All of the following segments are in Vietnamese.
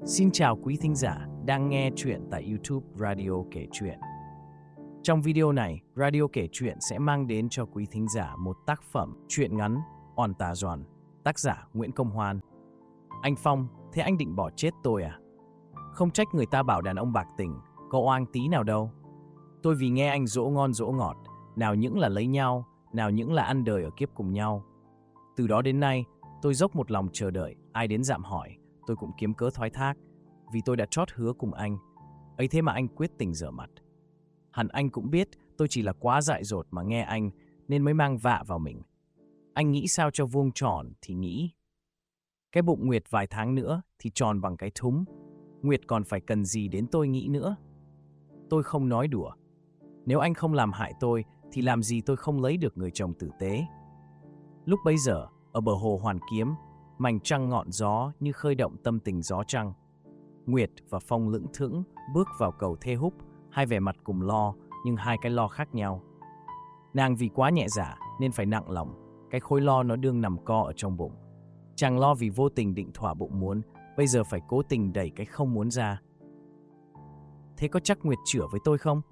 Xin chào quý thính giả đang nghe chuyện tại YouTube Radio Kể Chuyện. Trong video này, Radio Kể Chuyện sẽ mang đến cho quý thính giả một tác phẩm truyện ngắn On Tà Doan, tác giả Nguyễn Công Hoan. Anh Phong, thế anh định bỏ chết tôi à? Không trách người ta bảo đàn ông bạc tình, có oang tí nào đâu. Tôi vì nghe anh dỗ ngon dỗ ngọt, nào những là lấy nhau, nào những là ăn đời ở kiếp cùng nhau. Từ đó đến nay, tôi dốc một lòng chờ đợi ai đến dạm hỏi, tôi cũng kiếm cớ thoái thác, vì tôi đã trót hứa cùng anh. Ấy thế mà anh quyết tình dở mặt. Hẳn anh cũng biết tôi chỉ là quá dại dột mà nghe anh nên mới mang vạ vào mình. Anh nghĩ sao cho vuông tròn thì nghĩ. Cái bụng Nguyệt vài tháng nữa thì tròn bằng cái thúng. Nguyệt còn phải cần gì đến tôi nghĩ nữa. Tôi không nói đùa. Nếu anh không làm hại tôi thì làm gì tôi không lấy được người chồng tử tế. Lúc bấy giờ, ở bờ hồ Hoàn Kiếm, mảnh trăng ngọn gió như khơi động tâm tình gió trăng. Nguyệt và Phong lững thững bước vào cầu thê húc, hai vẻ mặt cùng lo nhưng hai cái lo khác nhau. Nàng vì quá nhẹ dạ nên phải nặng lòng, cái khối lo nó đương nằm co ở trong bụng. Chàng lo vì vô tình định thỏa bụng muốn, bây giờ phải cố tình đẩy cái không muốn ra. Thế có chắc Nguyệt chữa với tôi không?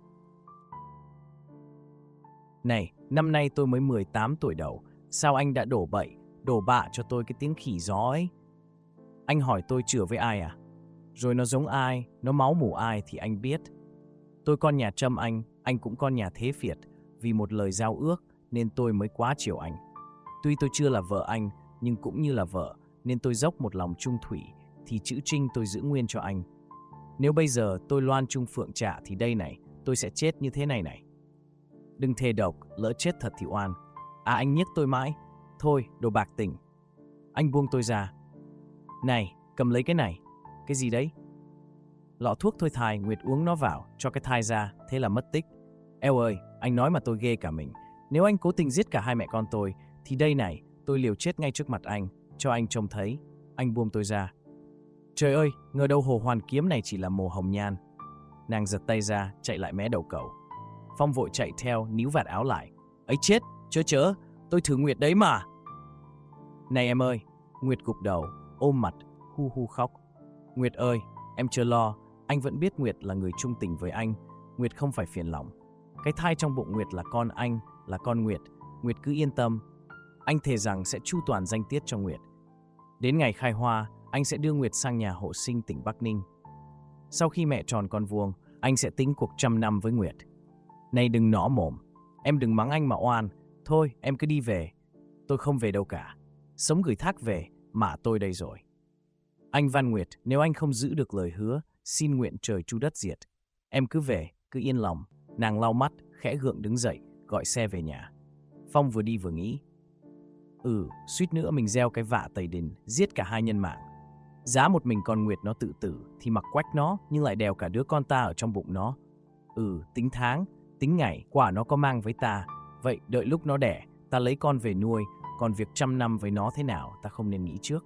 Này, năm nay tôi mới 18 tuổi đầu, sao anh đã đổ bậy, đổ bạ cho tôi cái tiếng khỉ gió ấy? Anh hỏi tôi chữa với ai à? Rồi nó giống ai, nó máu mủ ai thì anh biết. Tôi con nhà Trâm anh cũng con nhà Thế Việt. Vì một lời giao ước nên tôi mới quá chiều anh. Tuy tôi chưa là vợ anh, nhưng cũng như là vợ, nên tôi dốc một lòng trung thủy, thì chữ Trinh tôi giữ nguyên cho anh. Nếu bây giờ tôi loan trung phượng trạ thì đây này, tôi sẽ chết như thế này này. Đừng thề độc, lỡ chết thật thì oan. À, anh nhức tôi mãi. Thôi, đồ bạc tình. Anh buông tôi ra. Này, cầm lấy cái này. Cái gì đấy? Lọ thuốc thôi thai, Nguyệt uống nó vào, cho cái thai ra, thế là mất tích. Eo ơi, anh nói mà tôi ghê cả mình. Nếu anh cố tình giết cả hai mẹ con tôi, thì đây này, tôi liều chết ngay trước mặt anh, cho anh trông thấy. Anh buông tôi ra. Trời ơi, ngờ đâu hồ Hoàn Kiếm này chỉ là mồ hồng nhan. Nàng giật tay ra, chạy lại mé đầu cầu. Phong vội chạy theo, níu vạt áo lại. Ấy chết, chớ, tôi thử Nguyệt đấy mà. Này em ơi, Nguyệt gục đầu, ôm mặt, hu hu khóc. Nguyệt ơi, em chớ lo, anh vẫn biết Nguyệt là người trung tình với anh. Nguyệt không phải phiền lòng. Cái thai trong bụng Nguyệt là con anh, là con Nguyệt. Nguyệt cứ yên tâm. Anh thề rằng sẽ chu toàn danh tiết cho Nguyệt. Đến ngày khai hoa, anh sẽ đưa Nguyệt sang nhà hộ sinh tỉnh Bắc Ninh. Sau khi mẹ tròn con vuông, anh sẽ tính cuộc 100 năm với Nguyệt. Này đừng nõ mồm, em đừng mắng anh mà oan. Thôi, em cứ đi về. Tôi không về đâu cả. Sống gửi thác về, mà tôi đây rồi. Anh Văn Nguyệt, nếu anh không giữ được lời hứa, xin nguyện trời chu đất diệt. Em cứ về, cứ yên lòng. Nàng lau mắt, khẽ gượng đứng dậy, gọi xe về nhà. Phong vừa đi vừa nghĩ. Suýt nữa mình gieo cái vạ Tây Đình, giết cả hai nhân mạng. Giá một mình con Nguyệt nó tự tử, thì mặc quách nó, nhưng lại đèo cả đứa con ta ở trong bụng nó. Tính tháng, tính ngày, quả nó có mang với ta. Vậy đợi lúc nó đẻ, ta lấy con về nuôi, còn việc 100 năm với nó thế nào, ta không nên nghĩ trước.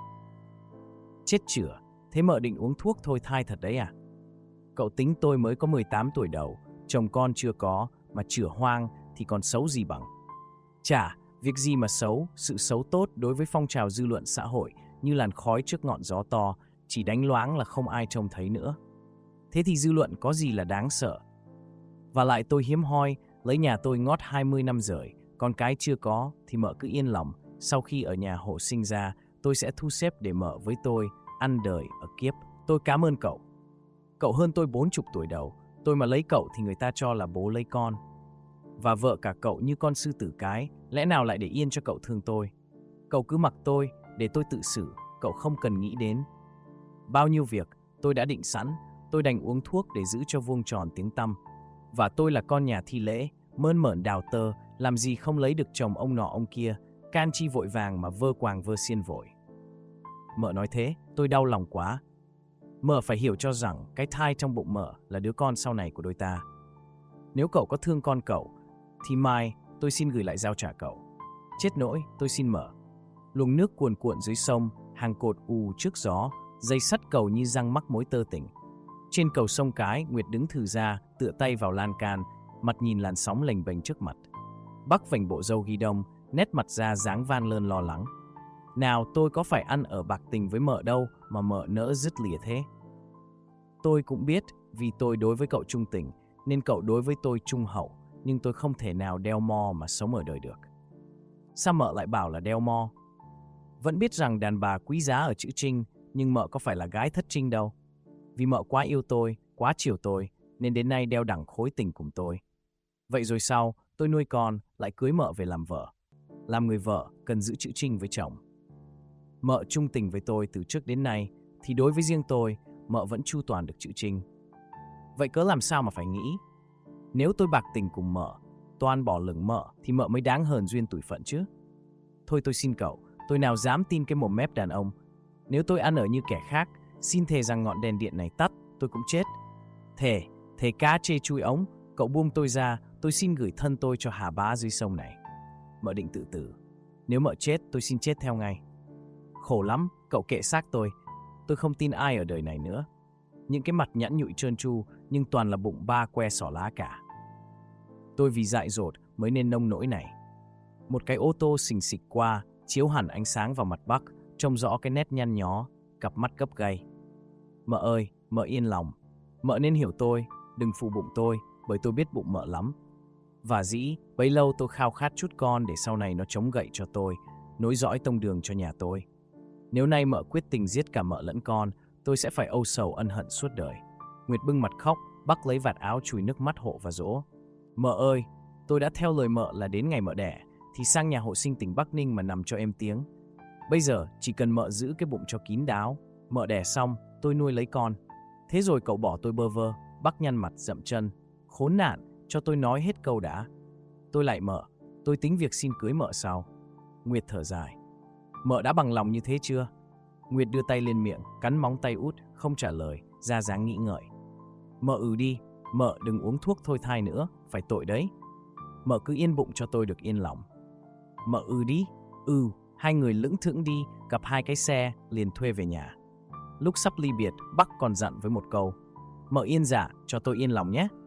Chết chửa, thế mợ định uống thuốc thôi thai thật đấy à? Cậu tính tôi mới có 18 tuổi đầu, chồng con chưa có, mà chửa hoang thì còn xấu gì bằng. Chả, việc gì mà xấu, sự xấu tốt đối với phong trào dư luận xã hội như làn khói trước ngọn gió to, chỉ đánh loáng là không ai trông thấy nữa. Thế thì dư luận có gì là đáng sợ? Và lại tôi hiếm hoi, lấy nhà tôi ngót 20 năm rồi, con cái chưa có thì mợ cứ yên lòng, sau khi ở nhà hộ sinh ra, tôi sẽ thu xếp để mợ với tôi ăn đời ở kiếp. Tôi cảm ơn cậu. Cậu hơn tôi 40 tuổi đầu, tôi mà lấy cậu thì người ta cho là bố lấy con. Và vợ cả cậu như con sư tử cái, lẽ nào lại để yên cho cậu thương tôi? Cậu cứ mặc tôi, để tôi tự xử, cậu không cần nghĩ đến. Bao nhiêu việc, tôi đã định sẵn, tôi đành uống thuốc để giữ cho vuông tròn tiếng tăm. Và tôi là con nhà Thi Lễ, mơn mởn đào tơ, làm gì không lấy được chồng ông nọ ông kia, can chi vội vàng mà vơ quàng vơ xiên vội. Mợ nói thế, tôi đau lòng quá. Mợ phải hiểu cho rằng cái thai trong bụng mợ là đứa con sau này của đôi ta. Nếu cậu có thương con cậu, thì mai tôi xin gửi lại giao trả cậu. Chết nỗi, tôi xin mợ. Luồng nước cuồn cuộn dưới sông, hàng cột ù trước gió, dây sắt cầu như răng mắc mối tơ tỉnh. Trên cầu sông Cái, Nguyệt đứng thừ ra, tựa tay vào lan can, mặt nhìn làn sóng lềnh bềnh trước mặt. Bắc vành bộ râu ghi đông, nét mặt ra dáng van lơn lo lắng. Nào tôi có phải ăn ở bạc tình với mợ đâu mà mợ nỡ dứt lìa thế. Tôi cũng biết vì tôi đối với cậu trung tình nên cậu đối với tôi trung hậu, nhưng tôi không thể nào đeo mo mà sống ở đời được. Sao mợ lại bảo là đeo mo? Vẫn biết rằng đàn bà quý giá ở chữ Trinh, nhưng mợ có phải là gái thất Trinh đâu. Vì mợ quá yêu tôi, quá chiều tôi, nên đến nay đeo đẳng khối tình cùng tôi. Vậy rồi sau, tôi nuôi con, lại cưới mợ về làm vợ. Làm người vợ, cần giữ chữ Trinh với chồng. Mợ trung tình với tôi từ trước đến nay, thì đối với riêng tôi, mợ vẫn chu toàn được chữ Trinh. Vậy cớ làm sao mà phải nghĩ? Nếu tôi bạc tình cùng mợ, toan bỏ lửng mợ, thì mợ mới đáng hờn duyên tủi phận chứ. Thôi tôi xin cậu, tôi nào dám tin cái mồm mép đàn ông. Nếu tôi ăn ở như kẻ khác, xin thề rằng ngọn đèn điện này tắt, tôi cũng chết. Thề cá chê chui ống, cậu buông tôi ra, tôi xin gửi thân tôi cho Hà Bá dưới sông này. Mợ định tự tử. Nếu mợ chết, tôi xin chết theo ngay. Khổ lắm, cậu kệ xác tôi không tin ai ở đời này nữa. Những cái mặt nhẵn nhụi trơn tru, nhưng toàn là bụng ba que xỏ lá cả. Tôi vì dại dột mới nên nông nỗi này. Một cái ô tô xình xịch qua, chiếu hẳn ánh sáng vào mặt Bắc, trông rõ cái nét nhăn nhó, cặp mắt gấp gay. Mợ ơi, mợ yên lòng. Mợ nên hiểu tôi, đừng phụ bụng tôi, bởi tôi biết bụng mợ lắm. Và dĩ, bấy lâu tôi khao khát chút con để sau này nó chống gậy cho tôi, nối dõi tông đường cho nhà tôi. Nếu nay mợ quyết tình giết cả mợ lẫn con, tôi sẽ phải âu sầu ân hận suốt đời. Nguyệt bưng mặt khóc, Bắc lấy vạt áo chùi nước mắt hộ và dỗ. Mợ ơi, tôi đã theo lời mợ là đến ngày mợ đẻ, thì sang nhà hộ sinh tỉnh Bắc Ninh mà nằm cho êm tiếng. Bây giờ chỉ cần mợ giữ cái bụng cho kín đáo, mợ đẻ xong, tôi nuôi lấy con. Thế rồi cậu bỏ tôi bơ vơ. Bắc nhăn mặt dậm chân. Khốn nạn, cho tôi nói hết câu đã. Tôi lại mợ, tôi tính việc xin cưới mợ sau. Nguyệt thở dài. Mợ đã bằng lòng như thế chưa? Nguyệt đưa tay lên miệng, cắn móng tay út, không trả lời, ra dáng nghĩ ngợi. Mợ đi, mợ đừng uống thuốc thôi thai nữa, phải tội đấy. Mợ cứ yên bụng cho tôi được yên lòng. Mợ đi. Hai người lững thững đi, gặp hai cái xe, liền thuê về nhà. Lúc sắp ly biệt, Bắc còn dặn với một câu. Mợ yên dạ, cho tôi yên lòng nhé.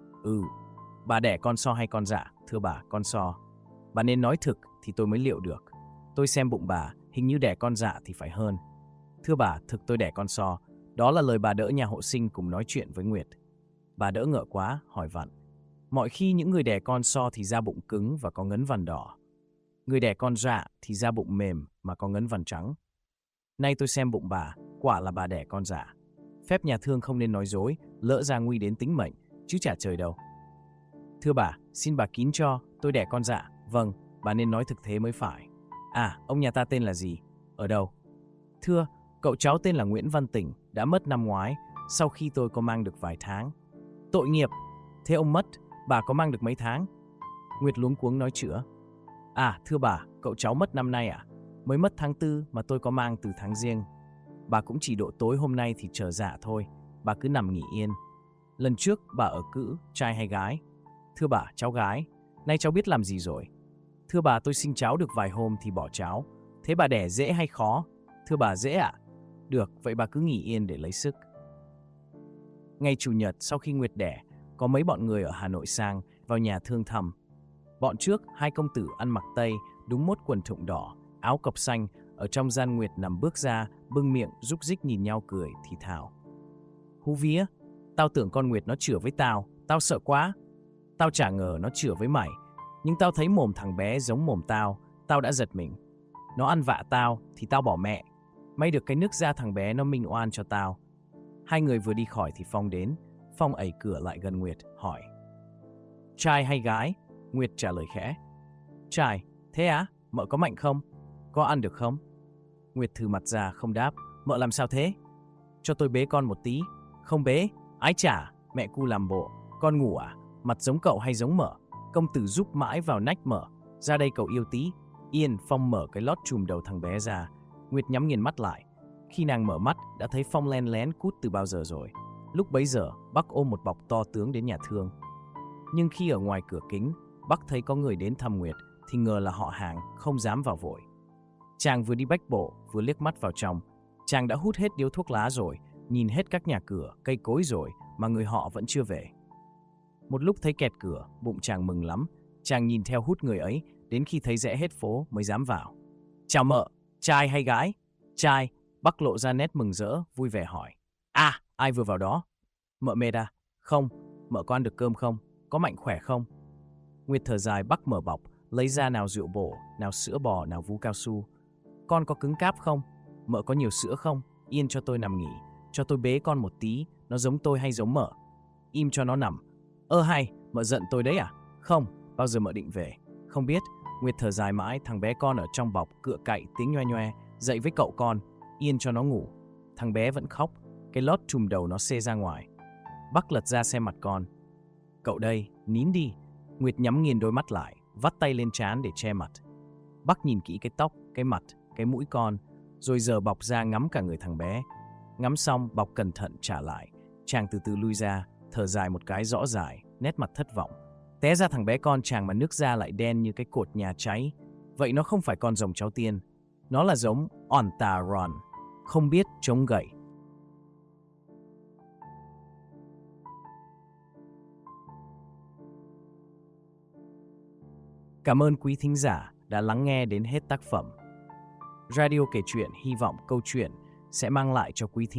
Bà đẻ con so hay con dạ? Thưa bà, con so. Bà nên nói thực thì tôi mới liệu được. Tôi xem bụng bà, hình như đẻ con dạ thì phải hơn. Thưa bà, thực tôi đẻ con so. Đó là lời bà đỡ nhà hộ sinh cùng nói chuyện với Nguyệt. Bà đỡ ngợ quá, hỏi vặn. Mọi khi những người đẻ con so thì da bụng cứng và có ngấn vằn đỏ. Người đẻ con dạ thì da bụng mềm mà có ngấn vằn trắng. Nay tôi xem bụng bà, quả là bà đẻ con dạ. Phép nhà thương không nên nói dối, lỡ ra nguy đến tính mệnh, chứ chả trời đâu. Thưa bà, xin bà kín cho, tôi đẻ con dạ. Vâng, bà nên nói thực thế mới phải. Ông nhà ta tên là gì? Ở đâu? Thưa, cậu cháu tên là Nguyễn Văn Tỉnh, đã mất năm ngoái, sau khi tôi có mang được vài tháng. Tội nghiệp, thế ông mất, bà có mang được mấy tháng? Nguyệt luống cuống nói chữa. Thưa bà, cậu cháu mất năm nay à? Mới mất tháng 4 mà tôi có mang từ tháng Giêng. Bà cũng chỉ độ tối hôm nay thì chờ dạ thôi, bà cứ nằm nghỉ yên. Lần trước bà ở cữ, trai hay gái? Thưa bà, cháu gái. Nay cháu biết làm gì rồi? Thưa bà, tôi sinh cháu được vài hôm thì bỏ cháu. Thế bà đẻ dễ hay khó? Thưa bà, dễ ạ. Được, vậy bà cứ nghỉ yên để lấy sức. Ngày Chủ nhật sau khi Nguyệt đẻ, có mấy bọn người ở Hà Nội sang vào nhà thương thăm. Bọn trước, hai công tử ăn mặc tây, đúng mốt quần thụng đỏ, áo cộc xanh, ở trong gian Nguyệt nằm bước ra, bưng miệng, rúc rích nhìn nhau cười, thì thào. Hú vía, tao tưởng con Nguyệt nó chửa với tao sợ quá. Tao chả ngờ nó chửa với mày, nhưng tao thấy mồm thằng bé giống mồm tao đã giật mình. Nó ăn vạ tao thì tao bỏ mẹ. May được cái nước da thằng bé nó minh oan cho tao. Hai người vừa đi khỏi thì Phong đến. Phong ẩy cửa lại gần Nguyệt, hỏi. Trai hay gái? Nguyệt trả lời khẽ. Trai. Thế á? Mợ có mạnh không? Có ăn được không? Nguyệt thừ mặt ra không đáp. Mợ làm sao thế? Cho tôi bế con một tí. Không bế. Ái chả. Mẹ cu làm bộ. Con ngủ à? Mặt giống cậu hay giống mợ? Công tử giúp mãi vào nách mợ. Ra đây cậu yêu tí. Yên. Phong mở cái lót chùm đầu thằng bé ra. Nguyệt nhắm nghiền mắt lại. Khi nàng mở mắt đã thấy Phong len lén cút từ bao giờ rồi. Lúc bấy giờ Bắc ôm một bọc to tướng đến nhà thương. Nhưng khi ở ngoài cửa kính, Bắc thấy có người đến thăm Nguyệt thì ngờ là họ hàng, không dám vào vội. Chàng vừa đi bách bộ vừa liếc mắt vào trong. Chàng đã hút hết điếu thuốc lá rồi, nhìn hết các nhà cửa, cây cối rồi mà người họ vẫn chưa về. Một lúc thấy kẹt cửa, bụng chàng mừng lắm. Chàng nhìn theo hút người ấy đến khi thấy rẽ hết phố mới dám vào. Chào mợ. Trai hay gái? Trai. Bắc lộ ra nét mừng rỡ, vui vẻ hỏi. À, ai vừa vào đó? Mợ mệt à? Không. Mợ có ăn được cơm không? Có mạnh khỏe không? Nguyệt thở dài, Bắc mở bọc, lấy ra nào rượu bổ, nào sữa bò, nào vú cao su. Con có cứng cáp không? Mợ có nhiều sữa không? Yên cho tôi nằm nghỉ, cho tôi bế con một tí, nó giống tôi hay giống mợ? Im cho nó nằm. Hay, mợ giận tôi đấy à? Không, bao giờ mợ định về? Không biết. Nguyệt thở dài mãi, thằng bé con ở trong bọc cựa cậy tiếng nhoe nhoe, dậy với cậu con, yên cho nó ngủ. Thằng bé vẫn khóc, cái lót trùm đầu nó xê ra ngoài. Bắc lật ra xem mặt con. Cậu đây, nín đi. Nguyệt nhắm nghiền đôi mắt lại, vắt tay lên trán để che mặt. Bắc nhìn kỹ cái tóc, cái mặt, cái mũi con, rồi giở bọc ra ngắm cả người thằng bé. Ngắm xong, bọc cẩn thận trả lại. Chàng từ từ lui ra, thở dài một cái rõ rải, nét mặt thất vọng. Té ra thằng bé con chàng mà nước da lại đen như cái cột nhà cháy. Vậy nó không phải con rồng cháu tiên. Nó là giống Ontaron, không biết chống gậy. Cảm ơn quý thính giả đã lắng nghe đến hết tác phẩm. Radio kể chuyện hy vọng câu chuyện sẽ mang lại cho quý thính